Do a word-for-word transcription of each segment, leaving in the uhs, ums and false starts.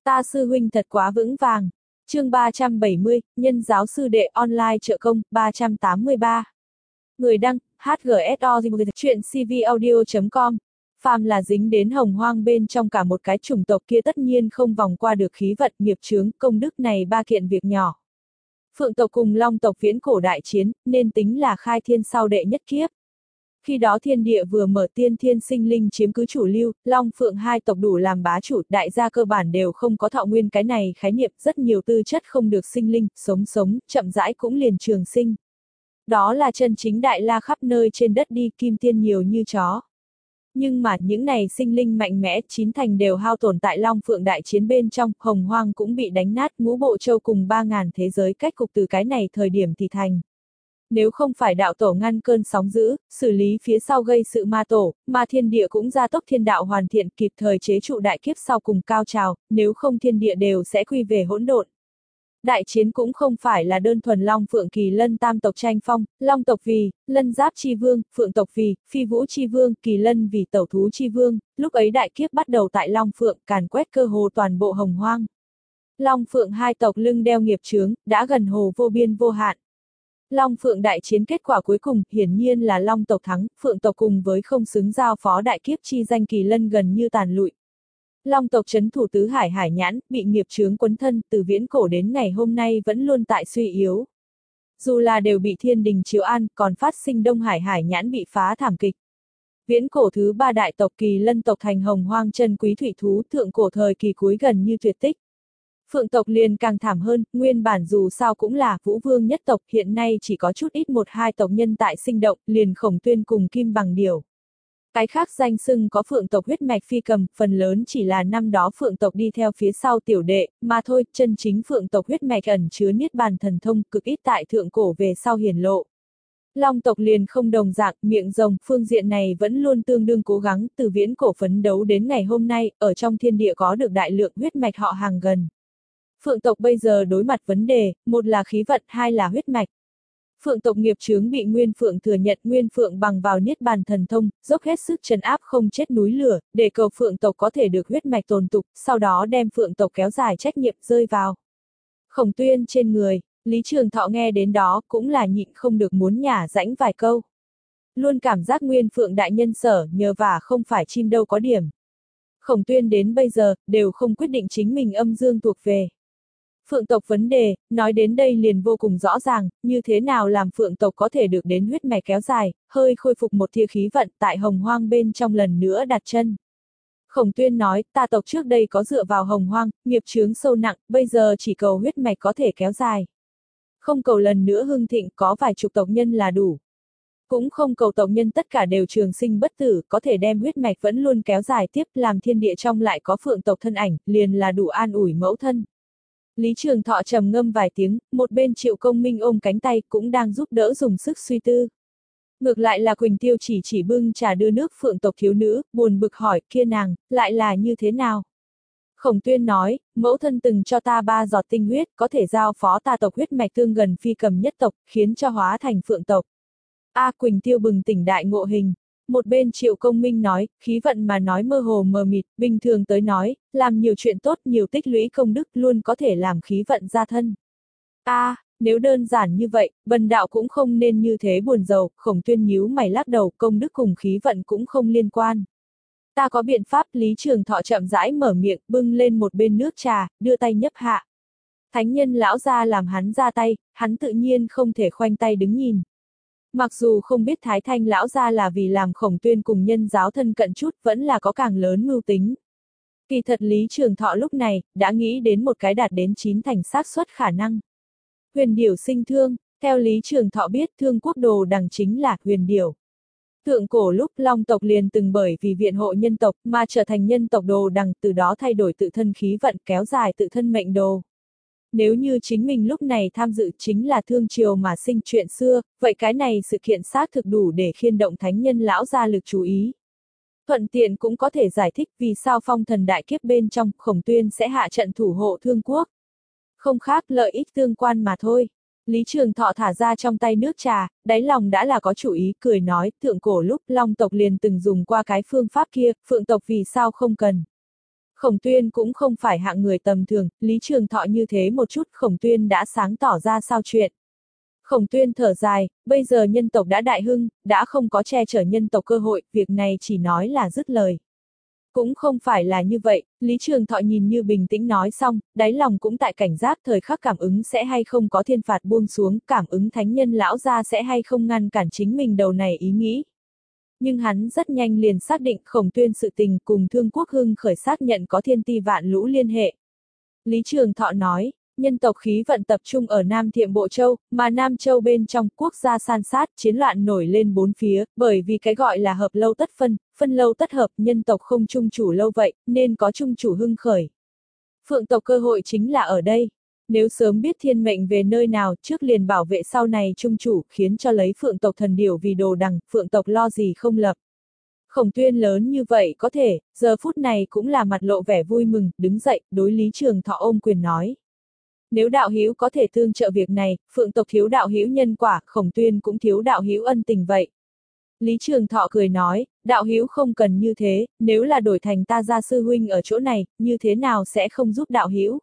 Ta sư huynh thật quá vững vàng. Chương ba trăm bảy mươi, Nhân giáo sư đệ online trợ công, ba trăm tám mươi ba. Người đăng, hát giê ét o chuyện cvaudio chấm com. Phàm là dính đến hồng hoang bên trong cả một cái chủng tộc kia tất nhiên không vòng qua được khí vận, nghiệp chướng, công đức này ba kiện việc nhỏ. Phượng tộc cùng Long tộc viễn cổ đại chiến, nên tính là khai thiên sau đệ nhất kiếp. Khi đó thiên địa vừa mở, tiên thiên sinh linh chiếm cứ chủ lưu, Long Phượng hai tộc đủ làm bá chủ, đại gia cơ bản đều không có thọ nguyên cái này khái niệm, rất nhiều tư chất không được sinh linh, sống sống, chậm rãi cũng liền trường sinh. Đó là chân chính đại la khắp nơi trên đất đi, kim tiên nhiều như chó. Nhưng mà những này sinh linh mạnh mẽ, chín thành đều hao tổn tại Long Phượng đại chiến bên trong, hồng hoang cũng bị đánh nát, ngũ bộ châu cùng ba ngàn thế giới cách cục từ cái này thời điểm thì thành. Nếu không phải đạo tổ ngăn cơn sóng dữ, xử lý phía sau gây sự ma tổ, mà thiên địa cũng gia tốc thiên đạo hoàn thiện kịp thời chế trụ đại kiếp sau cùng cao trào, nếu không thiên địa đều sẽ quy về hỗn độn. Đại chiến cũng không phải là đơn thuần Long Phượng Kỳ Lân tam tộc tranh phong, Long tộc vì Lân Giáp chi vương, Phượng tộc vì Phi Vũ chi vương, Kỳ Lân vì Tẩu thú chi vương, lúc ấy đại kiếp bắt đầu tại Long Phượng, càn quét cơ hồ toàn bộ hồng hoang. Long Phượng hai tộc lưng đeo nghiệp chướng, đã gần hồ vô biên vô hạn. Long Phượng đại chiến kết quả cuối cùng, hiển nhiên là Long tộc thắng, Phượng tộc cùng với không xứng giao phó đại kiếp chi danh Kỳ Lân gần như tàn lụi. Long tộc trấn thủ tứ hải hải nhãn, bị nghiệp chướng quấn thân, từ viễn cổ đến ngày hôm nay vẫn luôn tại suy yếu. Dù là đều bị thiên đình chiếu an, còn phát sinh Đông Hải hải nhãn bị phá thảm kịch. Viễn cổ thứ ba đại tộc Kỳ Lân tộc thành hồng hoang chân quý thủy thú, thượng cổ thời kỳ cuối gần như tuyệt tích. Phượng tộc liền càng thảm hơn, nguyên bản dù sao cũng là Vũ Vương nhất tộc, hiện nay chỉ có chút ít một hai tộc nhân tại sinh động, liền Khổng Tuyên cùng Kim Bằng Điểu. Cái khác danh xưng có Phượng tộc huyết mạch phi cầm, phần lớn chỉ là năm đó Phượng tộc đi theo phía sau tiểu đệ, mà thôi, chân chính Phượng tộc huyết mạch ẩn chứa niết bàn thần thông, cực ít tại thượng cổ về sau hiển lộ. Long tộc liền không đồng dạng, miệng rồng, phương diện này vẫn luôn tương đương cố gắng, từ viễn cổ phấn đấu đến ngày hôm nay, ở trong thiên địa có được đại lượng huyết mạch họ hàng gần. Phượng tộc bây giờ đối mặt vấn đề, một là khí vận, hai là huyết mạch. Phượng tộc nghiệp chướng bị Nguyên Phượng thừa nhận, Nguyên Phượng bằng vào niết bàn thần thông, dốc hết sức trấn áp không chết núi lửa, để cầu Phượng tộc có thể được huyết mạch tồn tục, sau đó đem Phượng tộc kéo dài trách nhiệm rơi vào Khổng Tuyên trên người. Lý Trường Thọ nghe đến đó cũng là nhịn không được muốn nhả rãnh vài câu. Luôn cảm giác Nguyên Phượng đại nhân sở nhờ vả không phải chim đâu có điểm. Khổng Tuyên đến bây giờ, đều không quyết định chính mình âm dương thuộc về. Phượng tộc vấn đề, nói đến đây liền vô cùng rõ ràng, như thế nào làm Phượng tộc có thể được đến huyết mạch kéo dài, hơi khôi phục một tia khí vận tại hồng hoang bên trong lần nữa đặt chân. Khổng Tuyên nói, ta tộc trước đây có dựa vào hồng hoang, nghiệp chướng sâu nặng, bây giờ chỉ cầu huyết mạch có thể kéo dài. Không cầu lần nữa hưng thịnh, có vài chục tộc nhân là đủ. Cũng không cầu tộc nhân tất cả đều trường sinh bất tử, có thể đem huyết mạch vẫn luôn kéo dài tiếp, làm thiên địa trong lại có Phượng tộc thân ảnh, liền là đủ an ủi mẫu thân. Lý Trường Thọ trầm ngâm vài tiếng, một bên Triệu Công Minh ôm cánh tay cũng đang giúp đỡ dùng sức suy tư. Ngược lại là Quỳnh Tiêu chỉ chỉ bưng trà đưa nước Phượng tộc thiếu nữ, buồn bực hỏi, kia nàng, lại là như thế nào? Khổng Tuyên nói, mẫu thân từng cho ta ba giọt tinh huyết, có thể giao phó ta tộc huyết mạch tương gần phi cầm nhất tộc, khiến cho hóa thành Phượng tộc. A à, Quỳnh Tiêu bừng tỉnh đại ngộ hình. Một bên Triệu Công Minh nói, khí vận mà nói mơ hồ mờ mịt, bình thường tới nói, làm nhiều chuyện tốt, nhiều tích lũy công đức luôn có thể làm khí vận gia thân. A, à, nếu đơn giản như vậy, bần đạo cũng không nên như thế buồn rầu, Khổng Tuyên nhíu mày lắc đầu, công đức cùng khí vận cũng không liên quan. Ta có biện pháp. Lý Trường Thọ chậm rãi mở miệng, bưng lên một bên nước trà, đưa tay nhấp hạ. Thánh nhân lão gia làm hắn ra tay, hắn tự nhiên không thể khoanh tay đứng nhìn. Mặc dù không biết Thái Thanh lão gia là vì làm Khổng Tuyên cùng nhân giáo thân cận chút, vẫn là có càng lớn mưu tính. Kỳ thật Lý Trường Thọ lúc này, đã nghĩ đến một cái đạt đến chín thành xác suất khả năng. Huyền điểu sinh thương, theo Lý Trường Thọ biết Thương Quốc đồ đằng chính là huyền điểu. Thượng cổ lúc Long tộc liền từng bởi vì viện hộ nhân tộc mà trở thành nhân tộc đồ đằng, từ đó thay đổi tự thân khí vận, kéo dài tự thân mệnh đồ. Nếu như chính mình lúc này tham dự chính là thương triều mà sinh chuyện xưa, vậy cái này sự kiện xác thực đủ để khiên động thánh nhân lão gia lực chú ý. Thuận tiện cũng có thể giải thích vì sao phong thần đại kiếp bên trong Khổng Tuyên sẽ hạ trận thủ hộ Thương Quốc. Không khác lợi ích tương quan mà thôi. Lý Trường Thọ thả ra trong tay nước trà, đáy lòng đã là có chủ ý, cười nói, thượng cổ lúc Long tộc liền từng dùng qua cái phương pháp kia, Phượng tộc vì sao không cần. Khổng Tuyên cũng không phải hạng người tầm thường, Lý Trường Thọ như thế một chút Khổng Tuyên đã sáng tỏ ra sao chuyện. Khổng Tuyên thở dài, bây giờ nhân tộc đã đại hưng, đã không có che chở nhân tộc cơ hội, việc này chỉ nói là dứt lời. Cũng không phải là như vậy, Lý Trường Thọ nhìn như bình tĩnh nói xong, đáy lòng cũng tại cảnh giác thời khắc cảm ứng sẽ hay không có thiên phạt buông xuống, cảm ứng thánh nhân lão gia sẽ hay không ngăn cản chính mình đầu này ý nghĩ. Nhưng hắn rất nhanh liền xác định Khổng Tuyên sự tình cùng Thương Quốc Hưng khởi xác nhận có thiên ti vạn lũ liên hệ. Lý Trường Thọ nói, nhân tộc khí vận tập trung ở Nam Thiệm Bộ Châu, mà Nam Châu bên trong quốc gia san sát, chiến loạn nổi lên bốn phía, bởi vì cái gọi là hợp lâu tất phân, phân lâu tất hợp, nhân tộc không chung chủ lâu vậy, nên có chung chủ hưng khởi. Phượng tộc cơ hội chính là ở đây. Nếu sớm biết thiên mệnh về nơi nào, trước liền bảo vệ sau này chung chủ, khiến cho lấy Phượng tộc thần điểu vì đồ đằng, Phượng tộc lo gì không lập. Khổng Tuyên lớn như vậy có thể, giờ phút này cũng là mặt lộ vẻ vui mừng, đứng dậy, đối Lý Trường Thọ ôm quyền nói. Nếu đạo hữu có thể tương trợ việc này, Phượng tộc thiếu đạo hữu nhân quả, Khổng Tuyên cũng thiếu đạo hữu ân tình vậy. Lý Trường Thọ cười nói, đạo hữu không cần như thế, nếu là đổi thành ta gia sư huynh ở chỗ này, như thế nào sẽ không giúp đạo hữu?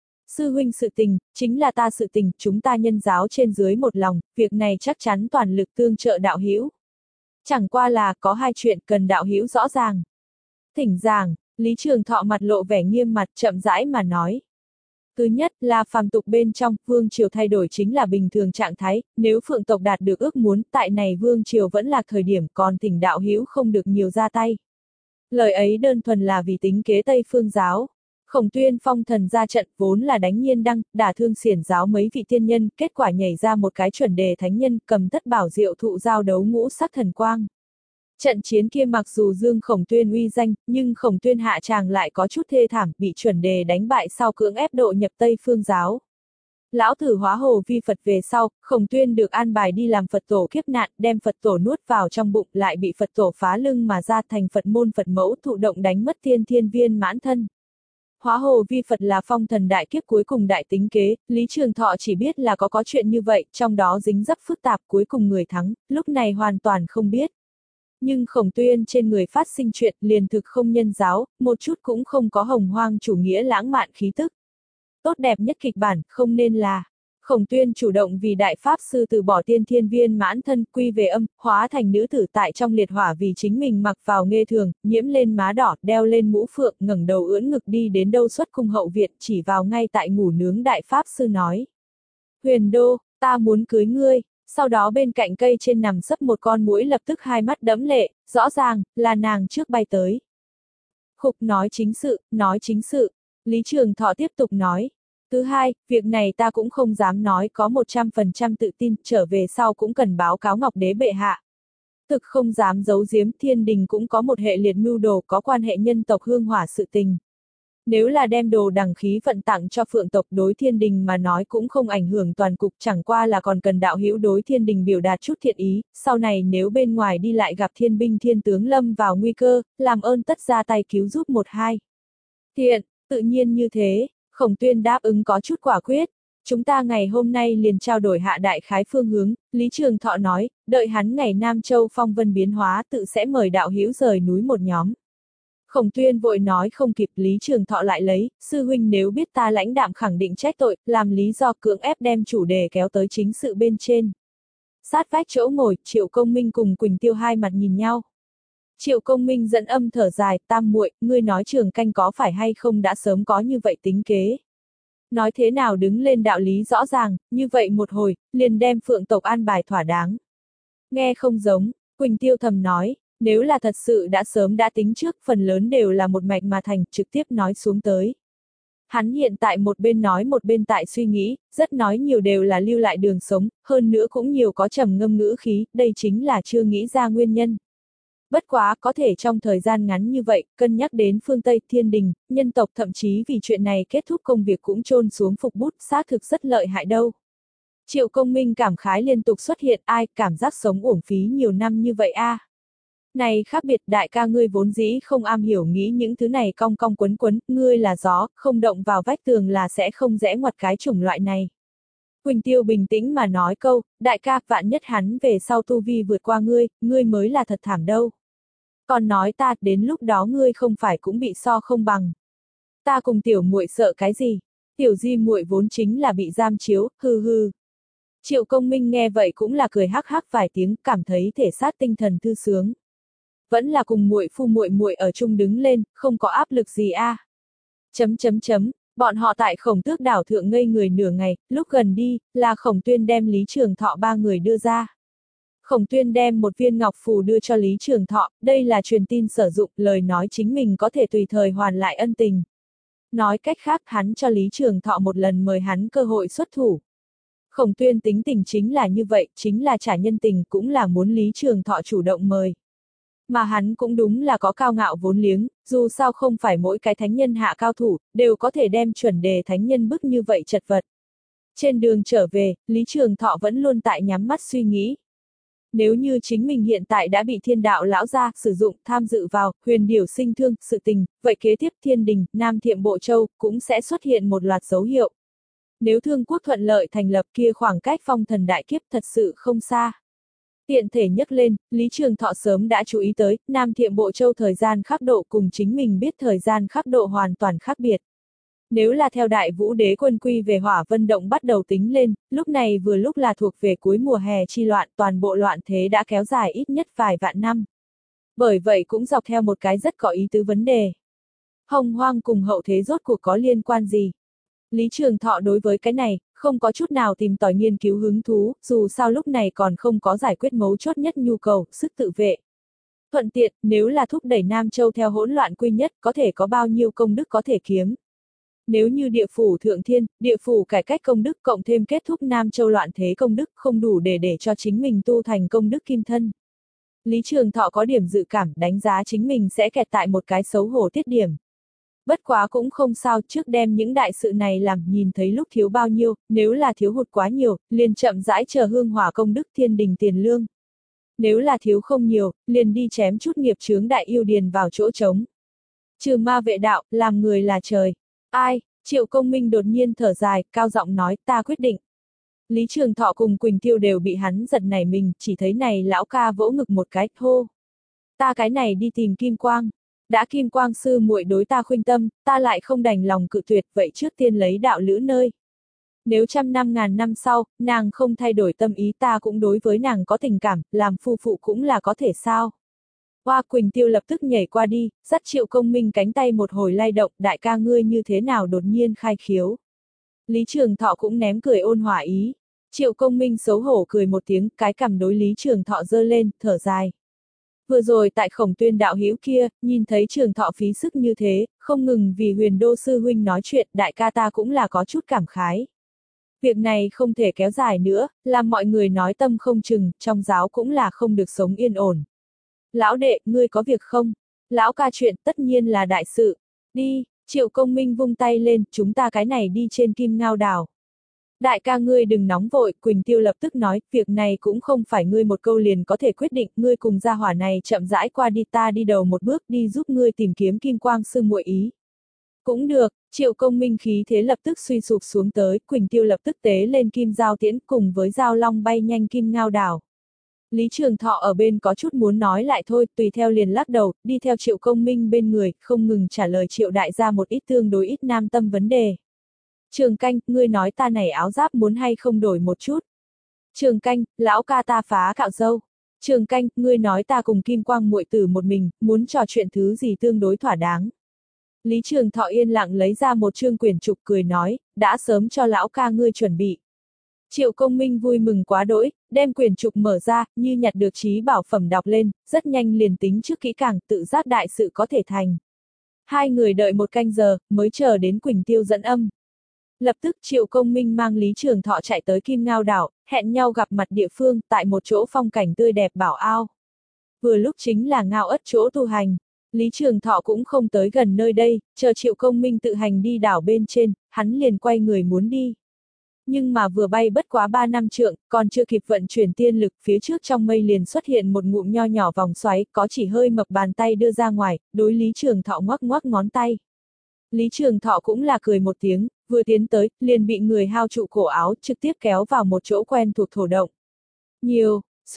Sư huynh sự tình, chính là ta sự tình, chúng ta nhân giáo trên dưới một lòng, việc này chắc chắn toàn lực tương trợ đạo hữu. Chẳng qua là có hai chuyện cần đạo hữu rõ ràng. Thỉnh giảng, Lý Trường Thọ mặt lộ vẻ nghiêm mặt chậm rãi mà nói. Thứ nhất là phàm tục bên trong, vương triều thay đổi chính là bình thường trạng thái, nếu Phượng tộc đạt được ước muốn, tại này vương triều vẫn là thời điểm, còn thỉnh đạo hữu không được nhiều ra tay. Lời ấy đơn thuần là vì tính kế Tây Phương giáo. Khổng Tuyên phong thần ra trận vốn là đánh nhiên đăng, đả thương xiển giáo mấy vị tiên nhân, kết quả nhảy ra một cái chuẩn đề thánh nhân, cầm thất bảo diệu thụ giao đấu ngũ sắc thần quang. Trận chiến kia mặc dù dương Khổng Tuyên uy danh, nhưng Khổng Tuyên hạ tràng lại có chút thê thảm, bị chuẩn đề đánh bại sau cưỡng ép độ nhập Tây Phương giáo. Lão tử hóa hồ vi Phật về sau, Khổng Tuyên được an bài đi làm Phật tổ kiếp nạn, đem Phật tổ nuốt vào trong bụng, lại bị Phật tổ phá lưng mà ra thành Phật môn Phật mẫu thụ động đánh mất thiên thiên viên mãn thân. Hóa hồ vi Phật là phong thần đại kiếp cuối cùng đại tính kế, Lý Trường Thọ chỉ biết là có có chuyện như vậy, trong đó dính dấp phức tạp cuối cùng người thắng, lúc này hoàn toàn không biết. Nhưng Khổng Tuyên trên người phát sinh chuyện liền thực không nhân giáo, một chút cũng không có hồng hoang chủ nghĩa lãng mạn khí tức. Tốt đẹp nhất kịch bản, không nên là. Khổng Tuyên chủ động vì đại pháp sư từ bỏ tiên thiên viên mãn thân quy về âm, hóa thành nữ tử tại trong liệt hỏa vì chính mình mặc vào nghê thường, nhiễm lên má đỏ, đeo lên mũ phượng, ngẩng đầu ưỡn ngực đi đến đâu xuất cung hậu viện chỉ vào ngay tại ngủ nướng đại pháp sư nói. Huyền Đô, ta muốn cưới ngươi. Sau đó bên cạnh cây trên nằm sấp một con muỗi lập tức hai mắt đẫm lệ, rõ ràng, là nàng trước bay tới. Khục nói chính sự, nói chính sự. Lý Trường Thọ tiếp tục nói. Thứ hai, việc này ta cũng không dám nói có một trăm phần trăm tự tin, trở về sau cũng cần báo cáo Ngọc Đế bệ hạ. Thực không dám giấu giếm, thiên đình cũng có một hệ liệt mưu đồ có quan hệ nhân tộc hương hỏa sự tình. Nếu là đem đồ đằng khí vận tặng cho Phượng tộc đối thiên đình mà nói cũng không ảnh hưởng toàn cục, chẳng qua là còn cần đạo hữu đối thiên đình biểu đạt chút thiện ý, sau này nếu bên ngoài đi lại gặp thiên binh thiên tướng lâm vào nguy cơ, làm ơn tất ra tay cứu giúp một hai. Thiện, tự nhiên như thế, Khổng Tuyên đáp ứng có chút quả quyết. Chúng ta ngày hôm nay liền trao đổi hạ đại khái phương hướng, Lý Trường Thọ nói, đợi hắn ngày Nam Châu phong vân biến hóa tự sẽ mời đạo hữu rời núi một nhóm. Khổng Tuyên vội nói không kịp, Lý Trường Thọ lại lấy, sư huynh nếu biết ta lãnh đạm khẳng định trách tội, làm lý do cưỡng ép đem chủ đề kéo tới chính sự bên trên. Sát vách chỗ ngồi, Triệu Công Minh cùng Quỳnh Tiêu hai mặt nhìn nhau. Triệu Công Minh dẫn âm thở dài, tam muội, ngươi nói Trường Canh có phải hay không đã sớm có như vậy tính kế. Nói thế nào đứng lên đạo lý rõ ràng, như vậy một hồi, liền đem Phượng tộc an bài thỏa đáng. Nghe không giống, Quỳnh Tiêu thầm nói. Nếu là thật sự đã sớm đã tính trước, phần lớn đều là một mạch mà thành, trực tiếp nói xuống tới. Hắn hiện tại một bên nói một bên tại suy nghĩ, rất nói nhiều đều là lưu lại đường sống, hơn nữa cũng nhiều có trầm ngâm ngữ khí, đây chính là chưa nghĩ ra nguyên nhân. Bất quá, có thể trong thời gian ngắn như vậy, cân nhắc đến phương Tây thiên đình, nhân tộc thậm chí vì chuyện này kết thúc công việc cũng chôn xuống phục bút, xác thực rất lợi hại đâu. Triệu Công Minh cảm khái liên tục xuất hiện, ai cảm giác sống uổng phí nhiều năm như vậy a. À? Này khác biệt, đại ca ngươi vốn dĩ không am hiểu nghĩ những thứ này cong cong quấn quấn, ngươi là gió, không động vào vách tường là sẽ không rẽ ngoặt cái chủng loại này. Quỳnh Tiêu bình tĩnh mà nói câu, đại ca, vạn nhất hắn về sau tu vi vượt qua ngươi, ngươi mới là thật thảm đâu. Còn nói ta, đến lúc đó ngươi không phải cũng bị so không bằng. Ta cùng tiểu muội sợ cái gì? Tiểu Di muội vốn chính là bị giam chiếu, hư hư. Triệu Công Minh nghe vậy cũng là cười hắc hắc vài tiếng, cảm thấy thể xác tinh thần thư sướng. Vẫn là cùng muội phu muội muội ở chung đứng lên, không có áp lực gì a. À. Chấm chấm chấm, bọn họ tại Khổng Tước đảo thượng ngây người nửa ngày, lúc gần đi, là Khổng Tuyên đem Lý Trường Thọ ba người đưa ra. Khổng Tuyên đem một viên ngọc phù đưa cho Lý Trường Thọ, đây là truyền tin sử dụng, lời nói chính mình có thể tùy thời hoàn lại ân tình. Nói cách khác, hắn cho Lý Trường Thọ một lần mời hắn cơ hội xuất thủ. Khổng Tuyên tính tình chính là như vậy, chính là trả nhân tình, cũng là muốn Lý Trường Thọ chủ động mời. Mà hắn cũng đúng là có cao ngạo vốn liếng, dù sao không phải mỗi cái thánh nhân hạ cao thủ, đều có thể đem chuẩn đề thánh nhân bức như vậy chật vật. Trên đường trở về, Lý Trường Thọ vẫn luôn tại nhắm mắt suy nghĩ. Nếu như chính mình hiện tại đã bị thiên đạo lão gia sử dụng tham dự vào huyền điểu sinh thương sự tình, vậy kế tiếp thiên đình, Nam Thiệm Bộ Châu cũng sẽ xuất hiện một loạt dấu hiệu. Nếu Thương Quốc thuận lợi thành lập kia khoảng cách phong thần đại kiếp thật sự không xa. Tiện thể nhắc lên, Lý Trường Thọ sớm đã chú ý tới, Nam Thiệm Bộ Châu thời gian khắc độ cùng chính mình biết thời gian khắc độ hoàn toàn khác biệt. Nếu là theo Đại Vũ Đế quân quy về Hỏa Vân Động bắt đầu tính lên, lúc này vừa lúc là thuộc về cuối mùa hè chi loạn, toàn bộ loạn thế đã kéo dài ít nhất vài vạn năm. Bởi vậy cũng dọc theo một cái rất có ý tứ vấn đề. Hồng Hoang cùng hậu thế rốt cuộc có liên quan gì? Lý Trường Thọ đối với cái này, không có chút nào tìm tòi nghiên cứu hứng thú, dù sao lúc này còn không có giải quyết mấu chốt nhất nhu cầu, sức tự vệ. Thuận tiện, nếu là thúc đẩy Nam Châu theo hỗn loạn quy nhất, có thể có bao nhiêu công đức có thể kiếm. Nếu như địa phủ thượng thiên, địa phủ cải cách công đức cộng thêm kết thúc Nam Châu loạn thế công đức không đủ để để cho chính mình tu thành công đức kim thân. Lý Trường Thọ có điểm dự cảm đánh giá chính mình sẽ kẹt tại một cái xấu hổ tiết điểm. Bất quá cũng không sao, trước đem những đại sự này làm nhìn thấy lúc thiếu bao nhiêu, nếu là thiếu hụt quá nhiều, liền chậm rãi chờ hương hỏa công đức thiên đình tiền lương. Nếu là thiếu không nhiều, liền đi chém chút nghiệp chướng đại yêu điền vào chỗ trống. Trừ ma vệ đạo, làm người là trời. Ai? Triệu Công Minh đột nhiên thở dài, cao giọng nói, ta quyết định. Lý Trường Thọ cùng Quỳnh Tiêu đều bị hắn giật nảy mình, chỉ thấy này lão ca vỗ ngực một cái, hô. Ta cái này đi tìm Kim Quang. Đã Kim Quang sư muội đối ta khuynh tâm, ta lại không đành lòng cự tuyệt, vậy trước tiên lấy đạo lữ nơi. Nếu trăm năm ngàn năm sau, nàng không thay đổi tâm ý ta cũng đối với nàng có tình cảm, làm phu phụ cũng là có thể sao. Hoa Quỳnh Tiêu lập tức nhảy qua đi, dắt Triệu Công Minh cánh tay một hồi lay động, đại ca ngươi như thế nào đột nhiên khai khiếu. Lý Trường Thọ cũng ném cười ôn hòa ý. Triệu Công Minh xấu hổ cười một tiếng, cái cằm đối Lý Trường Thọ giơ lên, thở dài. Vừa rồi tại Khổng Tuyên đạo hữu kia, nhìn thấy Trường Thọ phí sức như thế, không ngừng vì Huyền Đô sư huynh nói chuyện, đại ca ta cũng là có chút cảm khái. Việc này không thể kéo dài nữa, làm mọi người nói tâm không chừng, trong giáo cũng là không được sống yên ổn. Lão đệ, ngươi có việc không? Lão ca chuyện tất nhiên là đại sự. Đi, Triệu Công Minh vung tay lên, chúng ta cái này đi trên Kim Ngao đảo. Đại ca ngươi đừng nóng vội, Quỳnh Tiêu lập tức nói, việc này cũng không phải ngươi một câu liền có thể quyết định, ngươi cùng gia hỏa này chậm rãi qua đi ta đi đầu một bước đi giúp ngươi tìm kiếm Kim Quang sư muội ý. Cũng được, Triệu Công Minh khí thế lập tức suy sụp xuống tới, Quỳnh Tiêu lập tức tế lên Kim Giao Tiễn cùng với Giao Long bay nhanh Kim Ngao đảo. Lý Trường Thọ ở bên có chút muốn nói lại thôi, tùy theo liền lắc đầu, đi theo Triệu Công Minh bên người, không ngừng trả lời Triệu đại gia một ít tương đối ít nam tâm vấn đề. Trường Canh, ngươi nói ta này áo giáp muốn hay không đổi một chút. Trường Canh, lão ca ta phá cạo râu. Trường Canh, ngươi nói ta cùng Kim Quang muội tử một mình, muốn trò chuyện thứ gì tương đối thỏa đáng. Lý Trường Thọ yên lặng lấy ra một chương quyển trục cười nói, đã sớm cho lão ca ngươi chuẩn bị. Triệu Công Minh vui mừng quá đỗi, đem quyển trục mở ra, như nhặt được trí bảo phẩm đọc lên, rất nhanh liền tính trước kỹ càng, tự giác đại sự có thể thành. Hai người đợi một canh giờ, mới chờ đến Quỳnh Tiêu dẫn âm. Lập tức Triệu Công Minh mang Lý Trường Thọ chạy tới Kim Ngao đảo, hẹn nhau gặp mặt địa phương, tại một chỗ phong cảnh tươi đẹp bảo ao. Vừa lúc chính là Ngao Ất chỗ tu hành. Lý Trường Thọ cũng không tới gần nơi đây, chờ Triệu Công Minh tự hành đi đảo bên trên, hắn liền quay người muốn đi. Nhưng mà vừa bay bất quá ba năm trượng, còn chưa kịp vận chuyển tiên lực, phía trước trong mây liền xuất hiện một ngụm nho nhỏ vòng xoáy, có chỉ hơi mập bàn tay đưa ra ngoài, đối Lý Trường Thọ ngoắc ngoắc ngón tay. Lý Trường Thọ cũng là cười một tiếng, vừa tiến tới, liền bị người hao trụ cổ áo, trực tiếp kéo vào một chỗ quen thuộc thổ động. Nhiều, suýt,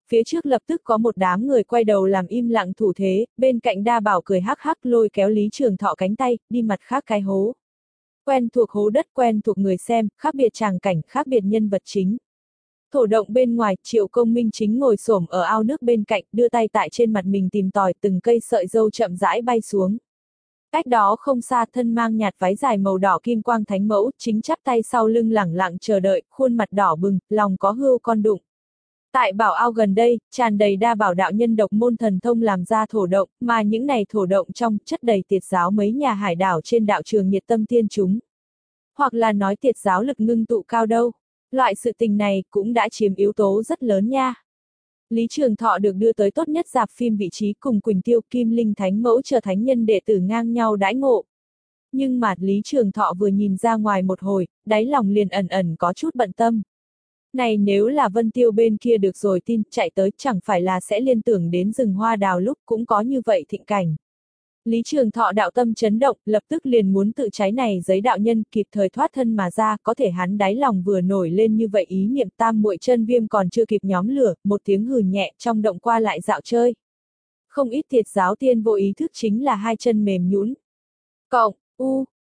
phía trước lập tức có một đám người quay đầu làm im lặng thủ thế, bên cạnh Đa Bảo cười hắc hắc lôi kéo Lý Trường Thọ cánh tay, đi mặt khác cái hố. Quen thuộc hố đất, quen thuộc người xem, khác biệt tràng cảnh, khác biệt nhân vật chính. Thổ động bên ngoài, Triệu Công Minh chính ngồi xổm ở ao nước bên cạnh, đưa tay tại trên mặt mình tìm tòi, từng cây sợi râu chậm rãi bay xuống. Cách đó không xa, thân mang nhạt váy dài màu đỏ kim quang thánh mẫu, chính chắp tay sau lưng lẳng lặng chờ đợi, khuôn mặt đỏ bừng, lòng có hươu con đụng. Tại bảo ao gần đây, tràn đầy Đa Bảo đạo nhân độc môn thần thông làm ra thổ động, mà những này thổ động trong, chất đầy tiệt giáo mấy nhà hải đảo trên đạo trường nhiệt tâm tiên chúng. Hoặc là nói tiệt giáo lực ngưng tụ cao đâu. Loại sự tình này cũng đã chiếm yếu tố rất lớn nha. Lý Trường Thọ được đưa tới tốt nhất rạp phim vị trí cùng Quỳnh Tiêu Kim Linh Thánh Mẫu trở thánh nhân đệ tử ngang nhau đãi ngộ. Nhưng mà Lý Trường Thọ vừa nhìn ra ngoài một hồi, đáy lòng liền ẩn ẩn có chút bận tâm. Này nếu là Vân Tiêu bên kia được rồi tin chạy tới chẳng phải là sẽ liên tưởng đến rừng hoa đào lúc cũng có như vậy thịnh cảnh. Lý Trường Thọ đạo tâm chấn động, lập tức liền muốn tự cháy này giấy đạo nhân kịp thời thoát thân mà ra, có thể hắn đáy lòng vừa nổi lên như vậy ý niệm tam muội chân viêm còn chưa kịp nhóm lửa, một tiếng hừ nhẹ trong động qua lại dạo chơi. Không ít tiệt giáo tiên vô ý thức chính là hai chân mềm nhũn. Cộng, u,